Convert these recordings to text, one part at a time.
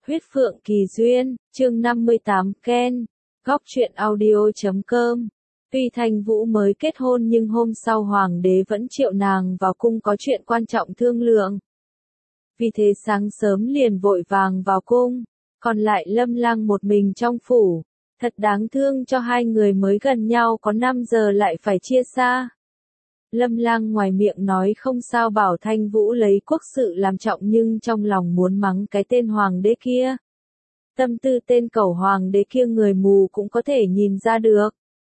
Huyết Phượng Kỳ Duyên, chương 58 Ken, góc truyện audio.com. Tuy Thanh Vũ mới kết hôn nhưng hôm sau hoàng đế vẫn triệu nàng vào cung có chuyện quan trọng thương lượng. Vì thế sáng sớm liền vội vàng vào cung, còn lại Lâm Lang một mình trong phủ. Thật đáng thương cho hai người mới gần nhau có 5 giờ lại phải chia xa. Lâm Lang ngoài miệng nói không sao bảo Thanh Vũ lấy quốc sự làm trọng nhưng trong lòng muốn mắng cái tên hoàng đế kia. Tâm tư tên cẩu hoàng đế kia người mù cũng có thể nhìn ra được.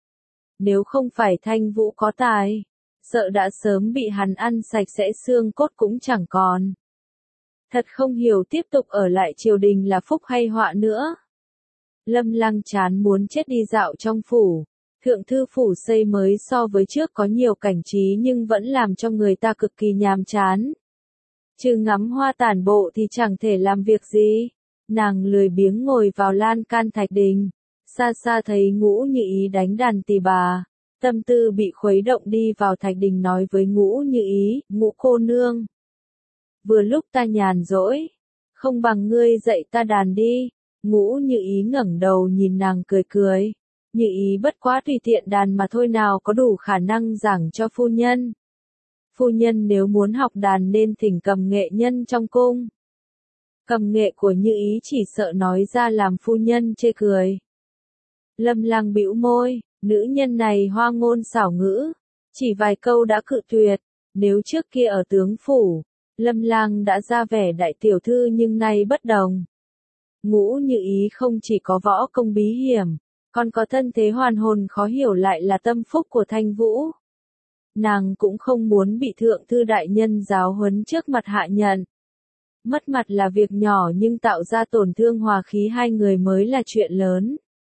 Nếu không phải Thanh Vũ có tài, sợ đã sớm bị hắn ăn sạch sẽ xương cốt cũng chẳng còn. Thật không hiểu tiếp tục ở lại triều đình là phúc hay họa nữa. Lâm Lang chán muốn chết đi dạo trong phủ. Thượng thư phủ xây mới so với trước có nhiều cảnh trí nhưng vẫn làm cho người ta cực kỳ nhàm chán. Trừ ngắm hoa tản bộ thì chẳng thể làm việc gì. Nàng lười biếng ngồi vào lan can thạch đình. Xa xa thấy Ngũ Như Ý đánh đàn tỳ bà. Tâm tư bị khuấy động đi vào thạch đình nói với Ngũ Như Ý, Ngũ cô nương. Vừa lúc ta nhàn rỗi. Không bằng ngươi dạy ta đàn đi. Ngũ Như Ý ngẩng đầu nhìn nàng cười cười. Như Ý bất quá tùy tiện đàn mà thôi nào có đủ khả năng giảng cho phu nhân. Phu nhân nếu muốn học đàn nên thỉnh cầm nghệ nhân trong cung. Cầm nghệ của Như Ý chỉ sợ nói ra làm phu nhân chê cười. Lâm Lang bĩu môi, nữ nhân này hoa ngôn xảo ngữ, chỉ vài câu đã cự tuyệt. Nếu trước kia ở tướng phủ, Lâm Lang đã ra vẻ đại tiểu thư nhưng nay bất đồng. Ngũ Như Ý không chỉ có võ công bí hiểm, còn có thân thế hoàn hồn khó hiểu lại là tâm phúc của Thanh Vũ. Nàng cũng không muốn bị thượng thư đại nhân giáo huấn trước mặt hạ nhận. Mất mặt là việc nhỏ nhưng tạo ra tổn thương hòa khí hai người mới là chuyện lớn.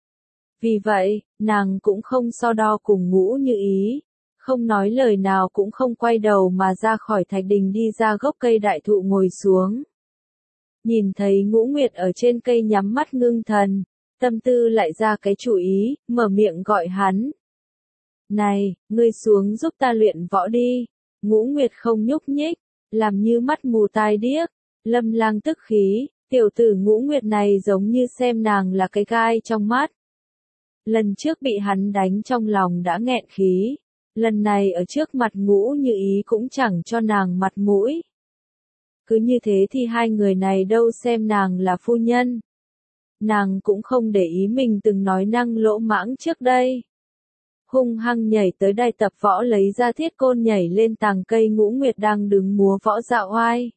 Vì vậy, nàng cũng không so đo cùng Ngũ Như Ý, không nói lời nào cũng không quay đầu mà ra khỏi thạch đình đi ra gốc cây đại thụ ngồi xuống. Nhìn thấy Ngũ Nguyệt ở trên cây nhắm mắt ngưng thần. Tâm tư lại ra cái chủ ý, mở miệng gọi hắn. Này, ngươi xuống giúp ta luyện võ đi. Ngũ Nguyệt không nhúc nhích, làm như mắt mù tai điếc. Lâm Lang tức khí, tiểu tử Ngũ Nguyệt này giống như xem nàng là cái gai trong mắt. Lần trước bị hắn đánh trong lòng đã nghẹn khí. Lần này ở trước mặt Ngũ Như Ý cũng chẳng cho nàng mặt mũi. Cứ như thế thì hai người này đâu xem nàng là phu nhân. Nàng cũng không để ý mình từng nói năng lỗ mãng trước đây. Hung hăng nhảy tới đài tập võ lấy ra thiết côn nhảy lên tàng cây Ngũ Nguyệt đang đứng múa võ dạo oai.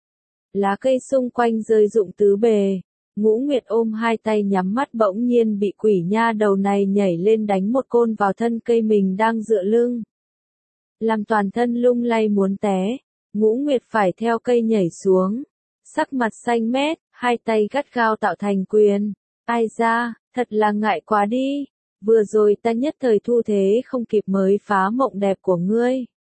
Lá cây xung quanh rơi rụng tứ bề. Ngũ Nguyệt ôm hai tay nhắm mắt bỗng nhiên bị quỷ nha đầu này nhảy lên đánh một côn vào thân cây mình đang dựa lưng. Làm toàn thân lung lay muốn té. Ngũ Nguyệt phải theo cây nhảy xuống. Sắc mặt xanh mét, hai tay gắt gao tạo thành quyền. Ai ra, thật là ngại quá đi. Vừa rồi ta nhất thời thu thế không kịp mới phá mộng đẹp của ngươi.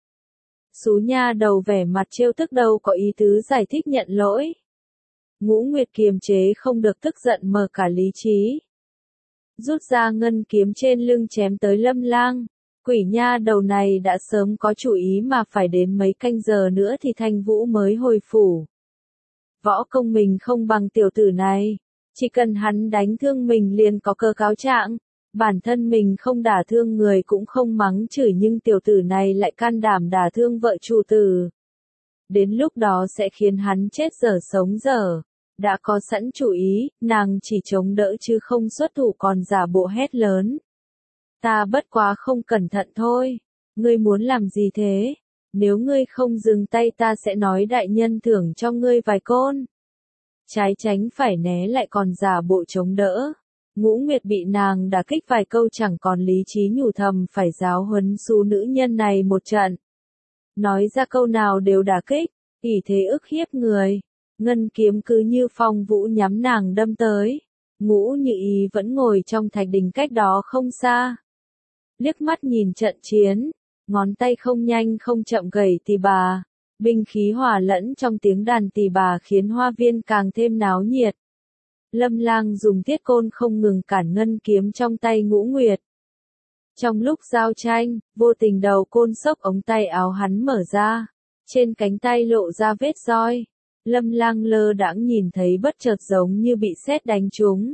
Xú nha đầu vẻ mặt trêu tức đâu có ý tứ giải thích nhận lỗi. Ngũ Nguyệt kiềm chế không được tức giận mở cả lý trí. Rút ra ngân kiếm trên lưng chém tới Lâm Lang. Quỷ nha đầu này đã sớm có chủ ý mà phải đến mấy canh giờ nữa thì Thanh Vũ mới hồi phủ. Võ công mình không bằng tiểu tử này. Chỉ cần hắn đánh thương mình liền có cơ cáo trạng. Bản thân mình không đả thương người cũng không mắng chửi nhưng tiểu tử này lại can đảm đả thương vợ chủ tử. Đến lúc đó sẽ khiến hắn chết dở sống dở. Đã có sẵn chủ ý, nàng chỉ chống đỡ chứ không xuất thủ còn giả bộ hét lớn. Ta bất quá không cẩn thận thôi. Ngươi muốn làm gì thế? Nếu ngươi không dừng tay ta sẽ nói đại nhân thưởng cho ngươi vài côn. Trái tránh phải né lại còn giả bộ chống đỡ. Ngũ Nguyệt bị nàng đả kích vài câu chẳng còn lý trí nhủ thầm phải giáo huấn xú nữ nhân này một trận. Nói ra câu nào đều đả kích, ỷ thế ức hiếp người. Ngân kiếm cứ như phong vũ nhắm nàng đâm tới. Ngũ Như Ý vẫn ngồi trong thạch đình cách đó không xa. Liếc mắt nhìn trận chiến, ngón tay không nhanh không chậm gảy tỳ bà. Binh khí hòa lẫn trong tiếng đàn tỳ bà khiến hoa viên càng thêm náo nhiệt. Lâm Lang dùng thiết côn không ngừng cản ngân kiếm trong tay Ngũ Nguyệt. Trong lúc giao tranh, vô tình đầu côn xốc ống tay áo hắn mở ra. Trên cánh tay lộ ra vết roi. Lâm Lang lơ đãng nhìn thấy bất chợt giống như bị sét đánh trúng.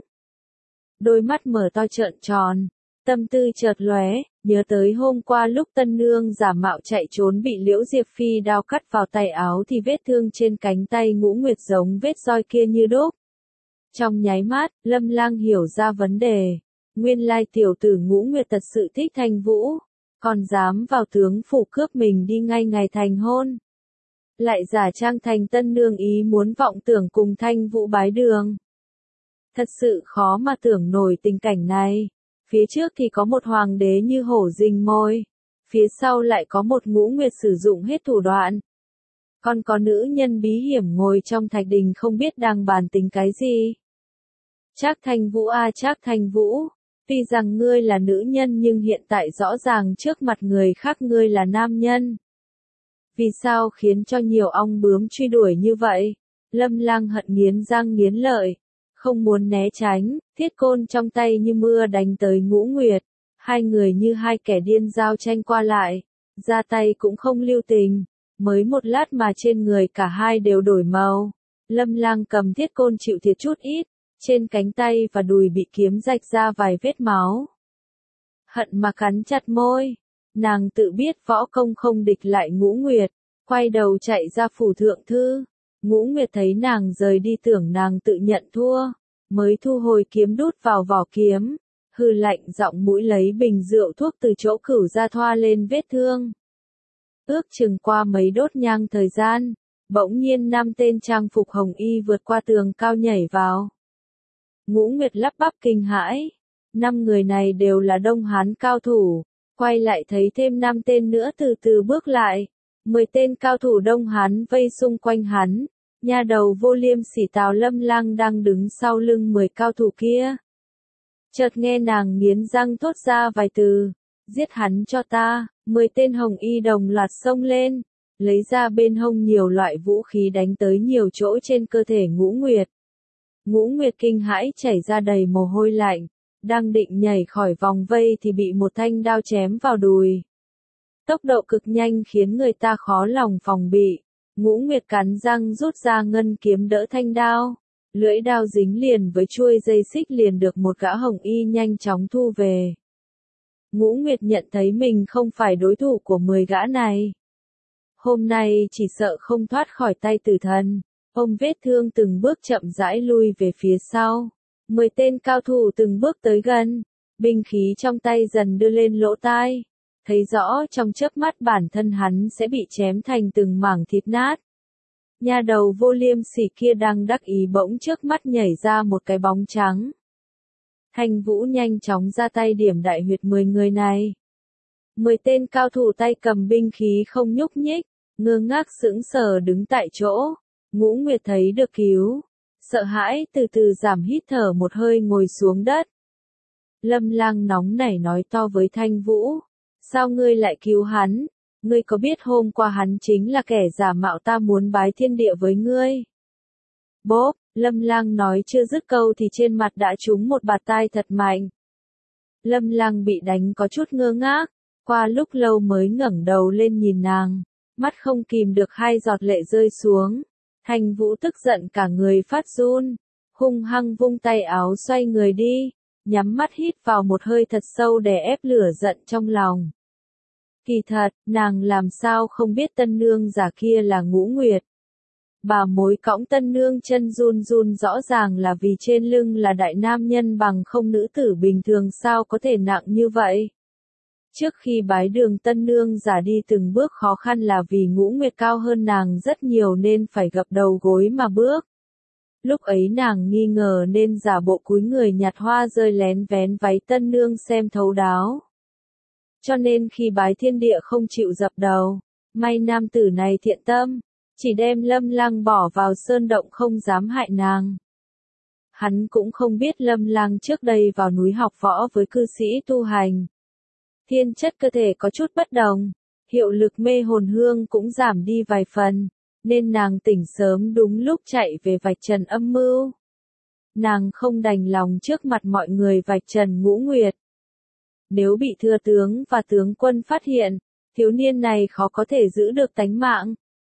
Đôi mắt mở to trợn tròn, tâm tư chợt lóe, nhớ tới hôm qua lúc tân nương giả mạo chạy trốn bị Liễu Diệp Phi đao cắt vào tay áo thì vết thương trên cánh tay Ngũ Nguyệt giống vết roi kia như đúc. Trong nháy mắt, Lâm Lang hiểu ra vấn đề. Nguyên lai tiểu tử Ngũ Nguyệt thật sự thích Thanh Vũ, còn dám vào tướng phủ cướp mình đi ngay ngày thành hôn. Lại giả trang thành tân nương ý muốn vọng tưởng cùng Thanh Vũ bái đường. Thật sự khó mà tưởng nổi tình cảnh này. Phía trước thì có một hoàng đế như hổ rình mồi, phía sau lại có một Ngũ Nguyệt sử dụng hết thủ đoạn. Còn có nữ nhân bí hiểm ngồi trong thạch đình không biết đang bàn tính cái gì. Trác Thanh Vũ à, Trác Thanh Vũ, tuy rằng ngươi là nữ nhân nhưng hiện tại rõ ràng trước mặt người khác ngươi là nam nhân. Vì sao khiến cho nhiều ong bướm truy đuổi như vậy? Lâm Lang hận nghiến răng nghiến lợi, không muốn né tránh, thiết côn trong tay như mưa đánh tới Ngũ Nguyệt. Hai người như hai kẻ điên giao tranh qua lại, ra tay cũng không lưu tình. Mới một lát mà trên người cả hai đều đổi màu. Lâm Lang cầm thiết côn chịu thiệt chút ít, trên cánh tay và đùi bị kiếm rạch ra vài vết máu. Hận mà cắn chặt môi, nàng tự biết võ công không địch lại Ngũ Nguyệt, quay đầu chạy ra phủ thượng thư. Ngũ Nguyệt thấy nàng rời đi tưởng nàng tự nhận thua, mới thu hồi kiếm đút vào vỏ kiếm, hừ lạnh giọng mũi lấy bình rượu thuốc từ chỗ cửu ra thoa lên vết thương. Ước chừng qua mấy đốt nhang thời gian, bỗng nhiên 5 tên trang phục hồng y vượt qua tường cao nhảy vào. Ngũ Nguyệt lắp bắp kinh hãi, 5 người này đều là Đông Hán cao thủ, quay lại thấy thêm 5 tên nữa từ từ bước lại, 10 tên cao thủ Đông Hán vây xung quanh hắn, nha đầu Vô Liêm Sỉ Tào Lâm Lang đang đứng sau lưng 10 cao thủ kia. Chợt nghe nàng nghiến răng thốt ra vài từ, giết hắn cho ta, 10 tên hồng y đồng loạt xông lên, lấy ra bên hông nhiều loại vũ khí đánh tới nhiều chỗ trên cơ thể Ngũ Nguyệt. Ngũ Nguyệt kinh hãi chảy ra đầy mồ hôi lạnh, đang định nhảy khỏi vòng vây thì bị một thanh đao chém vào đùi. Tốc độ cực nhanh khiến người ta khó lòng phòng bị. Ngũ Nguyệt cắn răng rút ra ngân kiếm đỡ thanh đao, lưỡi đao dính liền với chuôi dây xích liền được một gã hồng y nhanh chóng thu về. Ngũ Nguyệt nhận thấy mình không phải đối thủ của 10 gã này. Hôm nay chỉ sợ không thoát khỏi tay tử thần. Ôm vết thương từng bước chậm rãi lui về phía sau. 10 tên cao thủ từng bước tới gần, binh khí trong tay dần đưa lên lỗ tai. Thấy rõ trong chớp mắt bản thân hắn sẽ bị chém thành từng mảng thịt nát. Nha đầu Vô Liêm Sỉ kia đang đắc ý bỗng trước mắt nhảy ra một cái bóng trắng. Thanh Vũ nhanh chóng ra tay điểm đại huyệt 10 người này. 10 tên cao thủ tay cầm binh khí không nhúc nhích, ngơ ngác sững sờ đứng tại chỗ. Ngũ Nguyệt thấy được cứu, sợ hãi từ từ giảm hít thở một hơi ngồi xuống đất. Lâm Lang nóng nảy nói to với Thanh Vũ, sao ngươi lại cứu hắn? Ngươi có biết hôm qua hắn chính là kẻ giả mạo ta muốn bái thiên địa với ngươi? Bốp, Lâm Lang nói chưa dứt câu thì trên mặt đã trúng một bạt tai thật mạnh. Lâm Lang bị đánh có chút ngơ ngác, qua lúc lâu mới ngẩng đầu lên nhìn nàng, mắt không kìm được 2 giọt lệ rơi xuống. Thanh Vũ tức giận cả người phát run, hung hăng vung tay áo xoay người đi, nhắm mắt hít vào một hơi thật sâu để ép lửa giận trong lòng. Kỳ thật, nàng làm sao không biết tân nương giả kia là Ngũ Nguyệt. Bà mối cõng tân nương chân run run rõ ràng là vì trên lưng là đại nam nhân bằng không nữ tử bình thường sao có thể nặng như vậy. Trước khi bái đường tân nương giả đi từng bước khó khăn là vì Ngũ Nguyệt cao hơn nàng rất nhiều nên phải gập đầu gối mà bước. Lúc ấy nàng nghi ngờ nên giả bộ cúi người nhặt hoa rơi lén vén váy tân nương xem thấu đáo. Cho nên khi bái thiên địa không chịu dập đầu, may nam tử này thiện tâm, chỉ đem Lâm Lang bỏ vào sơn động không dám hại nàng. Hắn cũng không biết Lâm Lang trước đây vào núi học võ với cư sĩ tu hành. Thiên chất cơ thể có chút bất đồng, hiệu lực mê hồn hương cũng giảm đi vài phần, nên nàng tỉnh sớm đúng lúc chạy về vạch trần âm mưu. Nàng không đành lòng trước mặt mọi người vạch trần Ngũ Nguyệt. Nếu bị thừa tướng và tướng quân phát hiện, thiếu niên này khó có thể giữ được tánh mạng,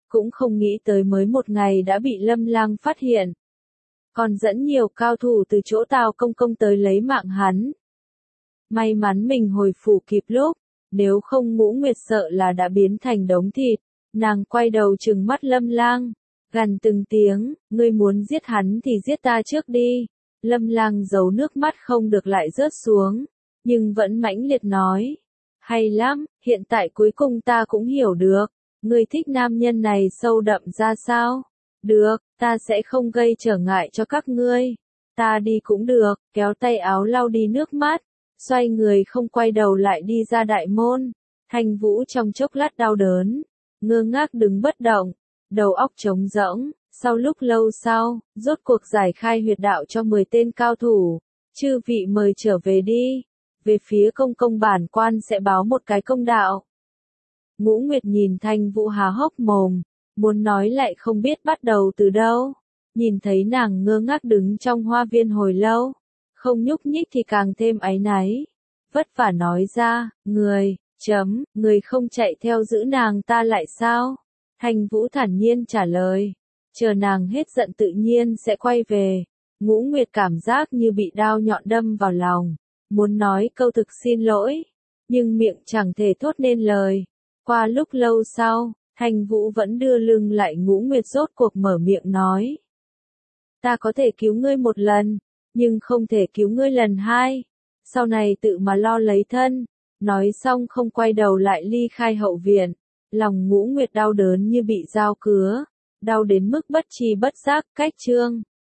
cũng không nghĩ tới mới một ngày đã bị Lâm Lang phát hiện. Còn dẫn nhiều cao thủ từ chỗ Tào Công Công tới lấy mạng hắn. May mắn mình hồi phủ kịp lúc, nếu không Ngũ Nguyệt sợ là đã biến thành đống thịt. Nàng quay đầu trừng mắt Lâm Lang, gằn từng tiếng, ngươi muốn giết hắn thì giết ta trước đi. Lâm Lang giấu nước mắt không được lại rớt xuống, nhưng vẫn mãnh liệt nói, hay lắm, hiện tại cuối cùng ta cũng hiểu được, ngươi thích nam nhân này sâu đậm ra sao. Được, ta sẽ không gây trở ngại cho các ngươi. Ta đi cũng được, kéo tay áo lau đi nước mắt, xoay người không quay đầu lại đi ra đại môn. Thanh Vũ trong chốc lát đau đớn, ngơ ngác đứng bất động, đầu óc trống rỗng. Sau lúc lâu sau, rốt cuộc giải khai huyệt đạo cho 10 tên cao thủ. Chư vị mời trở về đi. Về phía công công bản quan sẽ báo một cái công đạo. Ngũ Nguyệt nhìn Thanh Vũ há hốc mồm, muốn nói lại không biết bắt đầu từ đâu. Nhìn thấy nàng ngơ ngác đứng trong hoa viên hồi lâu, không nhúc nhích thì càng thêm áy náy. Vất vả nói ra, người không chạy theo giữ nàng ta lại sao? Thanh Vũ thản nhiên trả lời, chờ nàng hết giận tự nhiên sẽ quay về. Ngũ Nguyệt cảm giác như bị đao nhọn đâm vào lòng, muốn nói câu thực xin lỗi, nhưng miệng chẳng thể thốt nên lời. Qua lúc lâu sau, Thanh Vũ vẫn đưa lưng lại Ngũ Nguyệt rốt cuộc mở miệng nói. Ta có thể cứu ngươi một lần, nhưng không thể cứu ngươi lần hai. Sau này tự mà lo lấy thân. Nói xong không quay đầu lại ly khai hậu viện. Lòng Ngũ Nguyệt đau đớn như bị dao cứa, đau đến mức bất tri bất giác. Cách chương